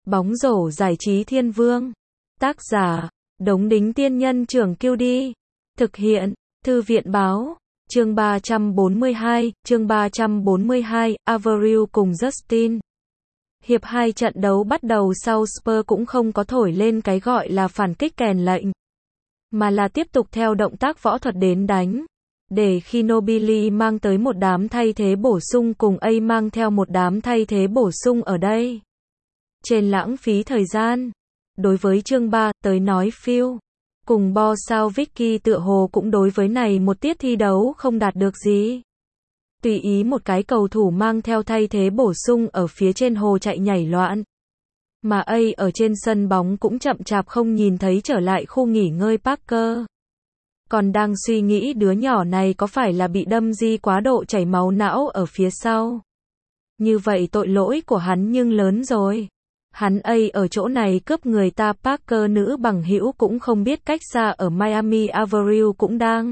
Bóng rổ giải trí thiên vương. Tác giả, Đống Đính Tiên Nhân Trưởng Kiêu Đi. Thực hiện, Thư viện Báo. Chương 342, Avril cùng Justin. Hiệp 2 trận đấu bắt đầu sau Spurs cũng không có thổi lên cái gọi là phản kích kèn lệnh, mà là tiếp tục theo động tác võ thuật đến đánh. Để khi Nobili mang tới một đám thay thế bổ sung cùng A mang theo một đám thay thế bổ sung ở đây. Trên lãng phí thời gian. Đối với chương 3, tới nói Phil cùng Bo sao Vicky tựa hồ cũng đối với này một tiết thi đấu không đạt được gì. Tùy ý một cái cầu thủ mang theo thay thế bổ sung ở phía trên hồ chạy nhảy loạn. Mà A ở trên sân bóng cũng chậm chạp không nhìn thấy trở lại khu nghỉ ngơi Parker. Còn đang suy nghĩ đứa nhỏ này có phải là bị đâm di quá độ chảy máu não ở phía sau. Như vậy tội lỗi của hắn nhưng lớn rồi. Hắn A ở chỗ này cướp người ta Parker nữ bằng hữu cũng không biết cách xa ở Miami Avril cũng đang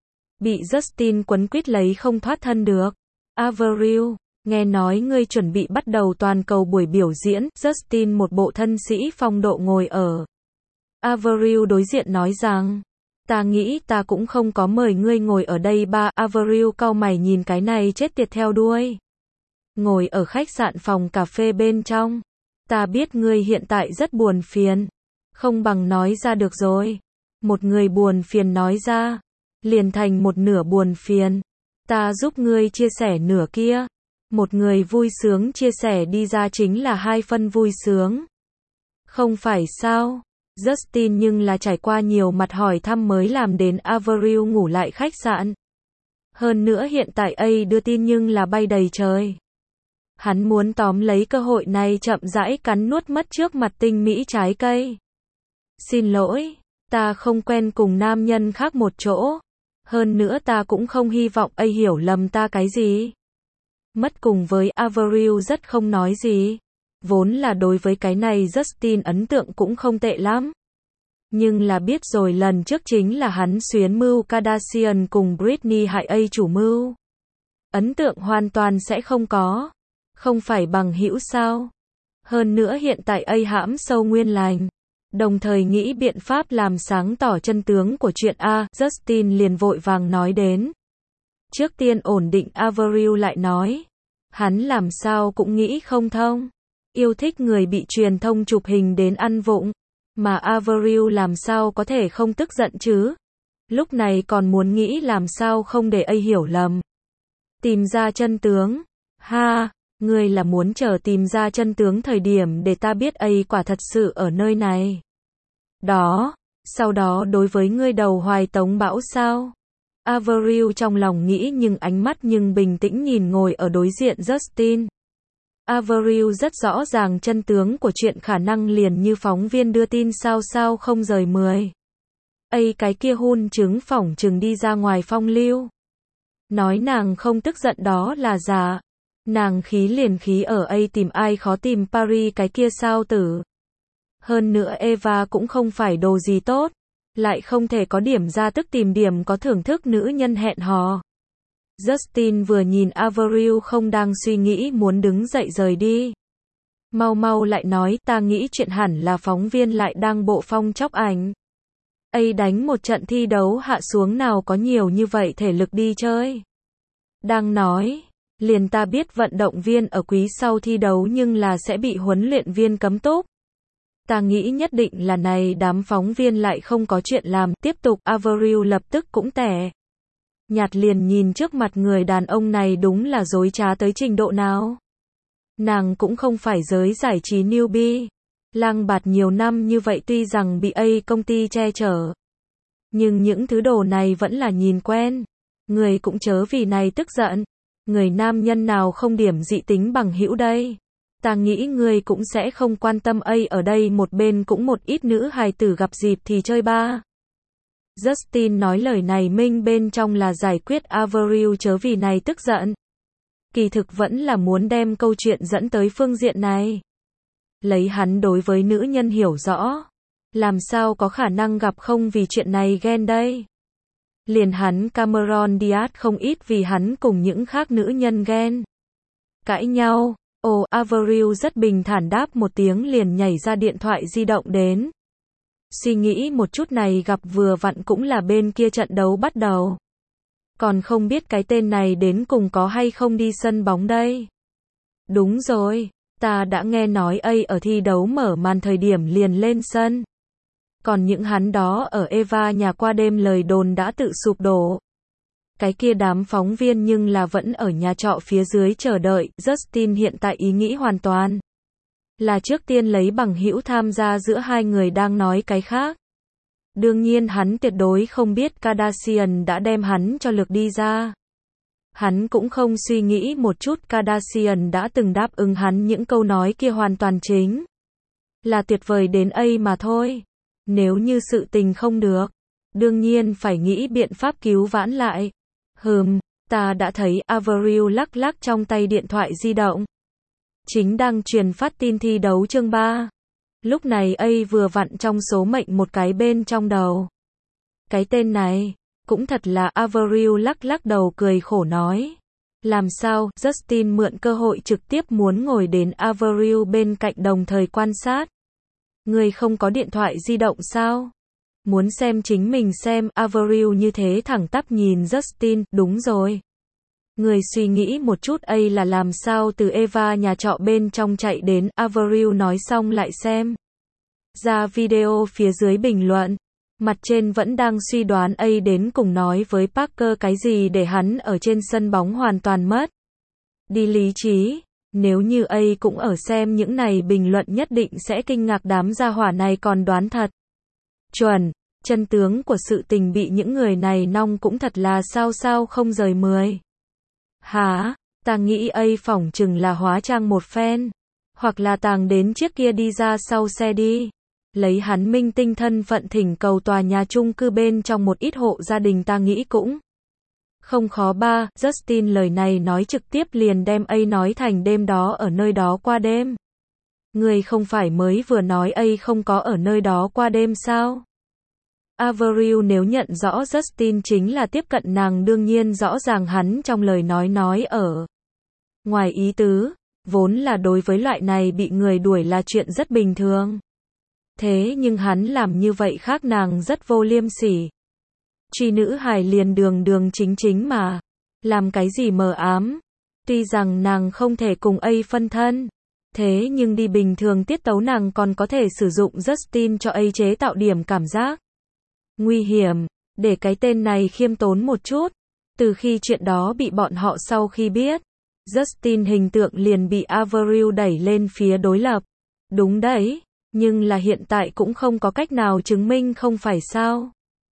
bị Justin quấn quýt lấy không thoát thân được. Avril, nghe nói ngươi chuẩn bị bắt đầu toàn cầu buổi biểu diễn. Justin một bộ thân sĩ phong độ ngồi ở Avril đối diện nói rằng, ta nghĩ ta cũng không có mời ngươi ngồi ở đây ba. Avril cau mày nhìn cái này chết tiệt theo đuôi. Ngồi ở khách sạn phòng cà phê bên trong. Ta biết ngươi hiện tại rất buồn phiền. Không bằng nói ra được rồi. Một người buồn phiền nói ra, liền thành một nửa buồn phiền. Ta giúp ngươi chia sẻ nửa kia. Một người vui sướng chia sẻ đi ra chính là 2 phân vui sướng. Không phải sao? Justin nhưng là trải qua nhiều mặt hỏi thăm mới làm đến Avril ngủ lại khách sạn. Hơn nữa hiện tại A đưa tin nhưng là bay đầy trời. Hắn muốn tóm lấy cơ hội này chậm rãi cắn nuốt mất trước mặt tinh mỹ trái cây. Xin lỗi, ta không quen cùng nam nhân khác một chỗ. Hơn nữa ta cũng không hy vọng A hiểu lầm ta cái gì. Mất cùng với Avril rất không nói gì. Vốn là đối với cái này Justin ấn tượng cũng không tệ lắm. Nhưng là biết rồi lần trước chính là hắn xuyến mưu Kardashian cùng Britney hại A chủ mưu. Ấn tượng hoàn toàn sẽ không có. Không phải bằng hữu sao. Hơn nữa hiện tại A hãm sâu nguyên lành. Đồng thời nghĩ biện pháp làm sáng tỏ chân tướng của chuyện A. Justin liền vội vàng nói đến. Trước tiên ổn định Avril lại nói. Hắn làm sao cũng nghĩ không thông. Yêu thích người bị truyền thông chụp hình đến ăn vụng. Mà Avril làm sao có thể không tức giận chứ. Lúc này còn muốn nghĩ làm sao không để A hiểu lầm. Tìm ra chân tướng. Ha, ngươi là muốn chờ tìm ra chân tướng thời điểm để ta biết A quả thật sự ở nơi này. Đó, sau đó đối với ngươi đầu hoài tống bão sao? Avril trong lòng nghĩ nhưng ánh mắt nhưng bình tĩnh nhìn ngồi ở đối diện Justin. Avril rất rõ ràng chân tướng của chuyện khả năng liền như phóng viên đưa tin sao không rời 10. A cái kia hun trứng phỏng trừng đi ra ngoài phong lưu. Nói nàng không tức giận đó là giả. Nàng khí liền khí ở A tìm ai khó tìm Paris cái kia sao tử. Hơn nữa Eva cũng không phải đồ gì tốt. Lại không thể có điểm ra tức tìm điểm có thưởng thức nữ nhân hẹn hò. Justin vừa nhìn Avril không đang suy nghĩ muốn đứng dậy rời đi. Mau lại nói ta nghĩ chuyện hẳn là phóng viên lại đang bộ phong chóc ảnh. A đánh một trận thi đấu hạ xuống nào có nhiều như vậy thể lực đi chơi. Đang nói, liền ta biết vận động viên ở quý sau thi đấu nhưng là sẽ bị huấn luyện viên cấm túc. Ta nghĩ nhất định là này đám phóng viên lại không có chuyện làm. Tiếp tục Avril lập tức cũng tẻ. Nhạt liền nhìn trước mặt người đàn ông này đúng là dối trá tới trình độ nào. Nàng cũng không phải giới giải trí newbie. Lang bạt nhiều năm như vậy tuy rằng bị A công ty che chở. Nhưng những thứ đồ này vẫn là nhìn quen. Người cũng chớ vì này tức giận. Người nam nhân nào không điểm dị tính bằng hữu đây. Ta nghĩ người cũng sẽ không quan tâm A ở đây một bên cũng một ít nữ hài tử gặp dịp thì chơi ba. Justin nói lời này minh bên trong là giải quyết Avril chớ vì này tức giận. Kỳ thực vẫn là muốn đem câu chuyện dẫn tới phương diện này. Lấy hắn đối với nữ nhân hiểu rõ. Làm sao có khả năng gặp không vì chuyện này ghen đây. Liền hắn Cameron Diaz không ít vì hắn cùng những khác nữ nhân ghen. Cãi nhau. Ồ, Avril rất bình thản đáp một tiếng liền nhảy ra điện thoại di động đến. Suy nghĩ một chút này gặp vừa vặn cũng là bên kia trận đấu bắt đầu. Còn không biết cái tên này đến cùng có hay không đi sân bóng đây. Đúng rồi, ta đã nghe nói ở thi đấu mở màn thời điểm liền lên sân. Còn những hắn đó ở Eva nhà qua đêm lời đồn đã tự sụp đổ. Cái kia đám phóng viên nhưng là vẫn ở nhà trọ phía dưới chờ đợi. Justin hiện tại ý nghĩ hoàn toàn là trước tiên lấy bằng hữu tham gia giữa hai người đang nói cái khác. Đương nhiên hắn tuyệt đối không biết Kardashian đã đem hắn cho lược đi ra. Hắn cũng không suy nghĩ một chút Kardashian đã từng đáp ứng hắn những câu nói kia hoàn toàn chính là tuyệt vời đến mà thôi. Nếu như sự tình không được, đương nhiên phải nghĩ biện pháp cứu vãn lại. Ta đã thấy. Avril lắc lắc trong tay điện thoại di động. Chính đang truyền phát tin thi đấu chương 3. Lúc này vừa vặn trong số mệnh một cái bên trong đầu. Cái tên này, cũng thật là. Avril lắc lắc đầu cười khổ nói. Làm sao? Justin mượn cơ hội trực tiếp muốn ngồi đến Avril bên cạnh đồng thời quan sát. Người không có điện thoại di động sao? Muốn xem chính mình xem. Avril như thế thẳng tắp nhìn Justin. Đúng rồi. Người suy nghĩ một chút là làm sao từ Eva nhà trọ bên trong chạy đến. Avril nói xong lại xem ra video phía dưới bình luận. Mặt trên vẫn đang suy đoán đến cùng nói với Parker cái gì để hắn ở trên sân bóng hoàn toàn mất đi lý trí. Nếu như cũng ở xem những này bình luận nhất định sẽ kinh ngạc đám gia hỏa này còn đoán thật chuẩn. Chân tướng của sự tình bị những người này nong cũng thật là sao không rời 10. Hả? Ta nghĩ phỏng chừng là hóa trang một phen. Hoặc là tàng đến chiếc kia đi ra sau xe đi. Lấy hắn minh tinh thân phận thỉnh cầu tòa nhà chung cư bên trong một ít hộ gia đình ta nghĩ cũng không khó. Justin lời này nói trực tiếp liền đem nói thành đêm đó ở nơi đó qua đêm. Người không phải mới vừa nói không có ở nơi đó qua đêm sao? Avril nếu nhận rõ Justin chính là tiếp cận nàng đương nhiên rõ ràng hắn trong lời nói ở ngoài ý tứ, vốn là đối với loại này bị người đuổi là chuyện rất bình thường. Thế nhưng hắn làm như vậy khác nàng rất vô liêm sỉ. Truy nữ hài liền đường chính mà. Làm cái gì mờ ám. Tuy rằng nàng không thể cùng phân thân. Thế nhưng đi bình thường tiết tấu nàng còn có thể sử dụng Justin cho chế tạo điểm cảm giác nguy hiểm. Để cái tên này khiêm tốn một chút. Từ khi chuyện đó bị bọn họ sau khi biết, Justin hình tượng liền bị Avril đẩy lên phía đối lập. Đúng đấy. Nhưng là hiện tại cũng không có cách nào chứng minh không phải sao.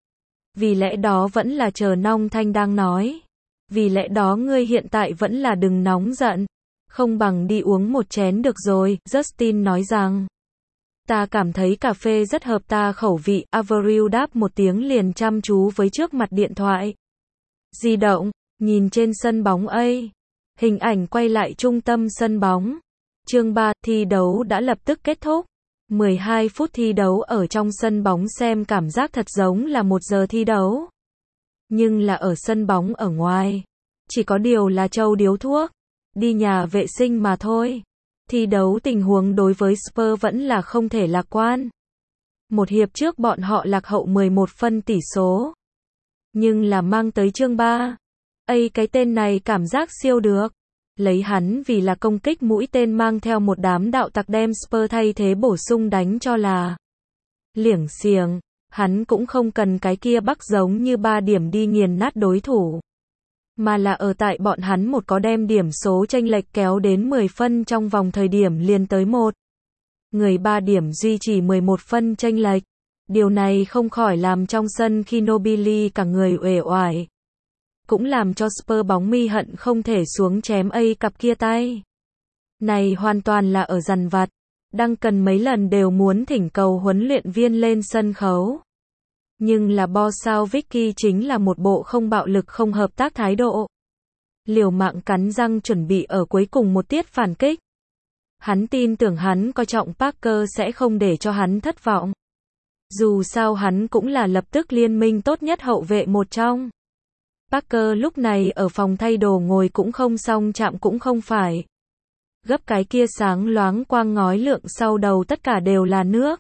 Vì lẽ đó vẫn là chờ Nong Thanh đang nói. Vì lẽ đó ngươi hiện tại vẫn là đừng nóng giận. Không bằng đi uống một chén được rồi. Justin nói rằng. Ta cảm thấy cà phê rất hợp ta khẩu vị. Avril đáp một tiếng liền chăm chú với trước mặt điện thoại di động. Nhìn trên sân bóng hình ảnh quay lại trung tâm sân bóng. Chương 3 thi đấu đã lập tức kết thúc. 12 phút thi đấu ở trong sân bóng xem cảm giác thật giống là 1 giờ thi đấu. Nhưng là ở sân bóng ở ngoài. Chỉ có điều là châu điếu thuốc. Đi nhà vệ sinh mà thôi. Thi đấu tình huống đối với Spurs vẫn là không thể lạc quan. Một hiệp trước bọn họ lạc hậu 11 phân tỷ số. Nhưng là mang tới chương 3. Cái tên này cảm giác siêu được. Lấy hắn vì là công kích mũi tên mang theo một đám đạo tặc đem Spurs thay thế bổ sung đánh cho là liểng xiềng. Hắn cũng không cần cái kia bắc giống như 3 điểm đi nghiền nát đối thủ. Mà là ở tại bọn hắn một có đem điểm số chênh lệch kéo đến 10 phân trong vòng thời điểm liền tới 1. Người 3 điểm duy trì 11 phân chênh lệch. Điều này không khỏi làm trong sân khi Nobili cả người uể oải. Cũng làm cho Spurs bóng mi hận không thể xuống chém cặp kia tay. Này hoàn toàn là ở dằn vặt. Đang cần mấy lần đều muốn thỉnh cầu huấn luyện viên lên sân khấu. Nhưng là sao Vicky chính là một bộ không bạo lực không hợp tác thái độ. Liều mạng cắn răng chuẩn bị ở cuối cùng một tiết phản kích. Hắn tin tưởng hắn coi trọng Parker sẽ không để cho hắn thất vọng. Dù sao hắn cũng là lập tức liên minh tốt nhất hậu vệ một trong. Parker lúc này ở phòng thay đồ ngồi cũng không xong chạm cũng không phải. Gấp cái kia sáng loáng quang ngói lượng sau đầu tất cả đều là nước.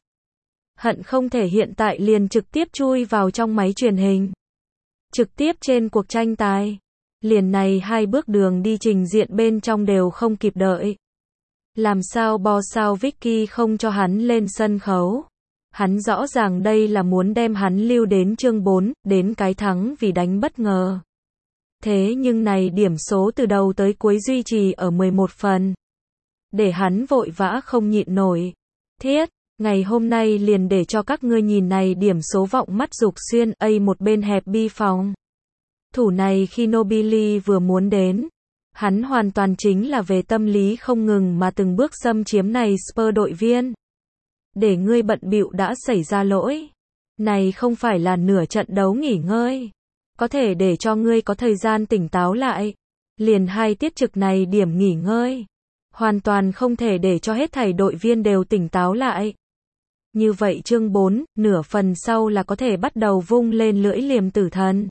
Hận không thể hiện tại liền trực tiếp chui vào trong máy truyền hình. Trực tiếp trên cuộc tranh tài. Liền này 2 bước đường đi trình diện bên trong đều không kịp đợi. Làm sao sao Vicky không cho hắn lên sân khấu. Hắn rõ ràng đây là muốn đem hắn lưu đến chương 4, đến cái thắng vì đánh bất ngờ. Thế nhưng này điểm số từ đầu tới cuối duy trì ở 11 phần. Để hắn vội vã không nhịn nổi. Thiết, ngày hôm nay liền để cho các ngươi nhìn này điểm số vọng mắt dục xuyên, một bên hẹp bi phòng. Thủ này khi Nobili vừa muốn đến, hắn hoàn toàn chính là về tâm lý không ngừng mà từng bước xâm chiếm này Spurs đội viên. Để ngươi bận bịu đã xảy ra lỗi. Này không phải là nửa trận đấu nghỉ ngơi. Có thể để cho ngươi có thời gian tỉnh táo lại. Liền 2 tiết trực này điểm nghỉ ngơi. Hoàn toàn không thể để cho hết thảy đội viên đều tỉnh táo lại. Như vậy chương 4, nửa phần sau là có thể bắt đầu vung lên lưỡi liềm tử thần.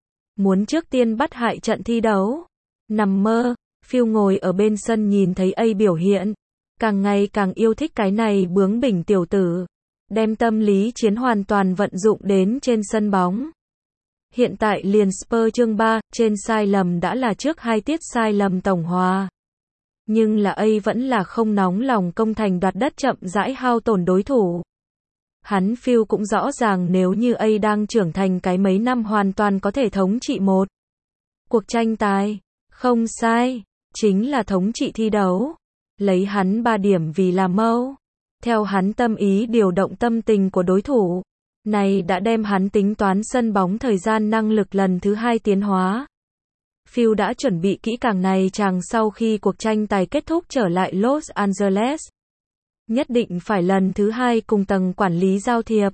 Muốn trước tiên bắt hại trận thi đấu. Nằm mơ, Phil ngồi ở bên sân nhìn thấy biểu hiện. Càng ngày càng yêu thích cái này bướng bỉnh tiểu tử. Đem tâm lý chiến hoàn toàn vận dụng đến trên sân bóng. Hiện tại liền Spurs chương 3, trên sai lầm đã là trước 2 tiết sai lầm tổng hòa. Nhưng là vẫn là không nóng lòng công thành đoạt đất chậm rãi hao tổn đối thủ. Hắn Phil cũng rõ ràng nếu như đang trưởng thành cái mấy năm hoàn toàn có thể thống trị một cuộc tranh tài. Không sai, chính là thống trị thi đấu. Lấy hắn 3 điểm vì là mâu. Theo hắn tâm ý điều động tâm tình của đối thủ. Này đã đem hắn tính toán sân bóng thời gian năng lực lần thứ 2 tiến hóa. Phil đã chuẩn bị kỹ càng này chàng sau khi cuộc tranh tài kết thúc trở lại Los Angeles. Nhất định phải lần thứ 2 cùng tầng quản lý giao thiệp.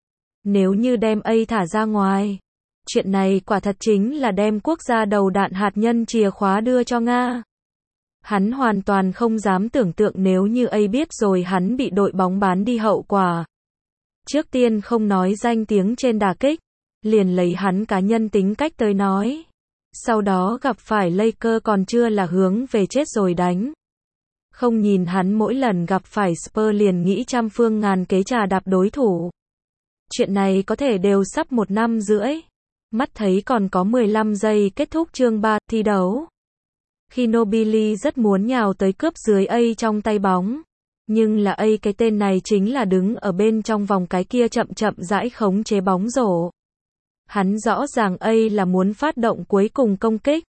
Nếu như đem thả ra ngoài. Chuyện này quả thật chính là đem quốc gia đầu đạn hạt nhân chìa khóa đưa cho Nga. Hắn hoàn toàn không dám tưởng tượng nếu như biết rồi hắn bị đội bóng bán đi hậu quả. Trước tiên không nói danh tiếng trên đả kích. Liền lấy hắn cá nhân tính cách tới nói. Sau đó gặp phải Lakers còn chưa là hướng về chết rồi đánh. Không nhìn hắn mỗi lần gặp phải Spurs liền nghĩ trăm phương ngàn kế trà đạp đối thủ. Chuyện này có thể đều sắp 1 năm rưỡi. Mắt thấy còn có 15 giây kết thúc chương 3 thi đấu. Khi Nobili rất muốn nhào tới cướp dưới trong tay bóng. Nhưng là cái tên này chính là đứng ở bên trong vòng cái kia chậm rãi khống chế bóng rổ. Hắn rõ ràng là muốn phát động cuối cùng công kích.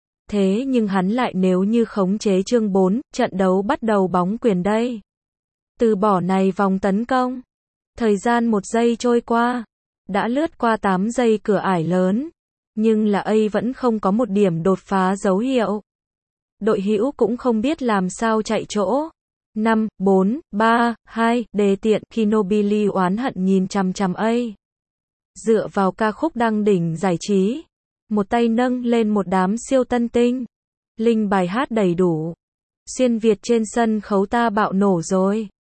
Thế nhưng hắn lại nếu như khống chế chương 4, trận đấu bắt đầu bóng quyền đây. Từ bỏ này vòng tấn công. Thời gian 1 giây trôi qua. Đã lướt qua 8 giây cửa ải lớn. Nhưng là vẫn không có một điểm đột phá dấu hiệu. Đội hữu cũng không biết làm sao chạy chỗ. 5, 4, 3, 2, đề tiện khi Nobili oán hận nhìn chằm dựa vào ca khúc đăng đỉnh giải trí. Một tay nâng lên một đám siêu tân tinh. Linh bài hát đầy đủ. Xuyên Việt trên sân khấu ta bạo nổ rồi.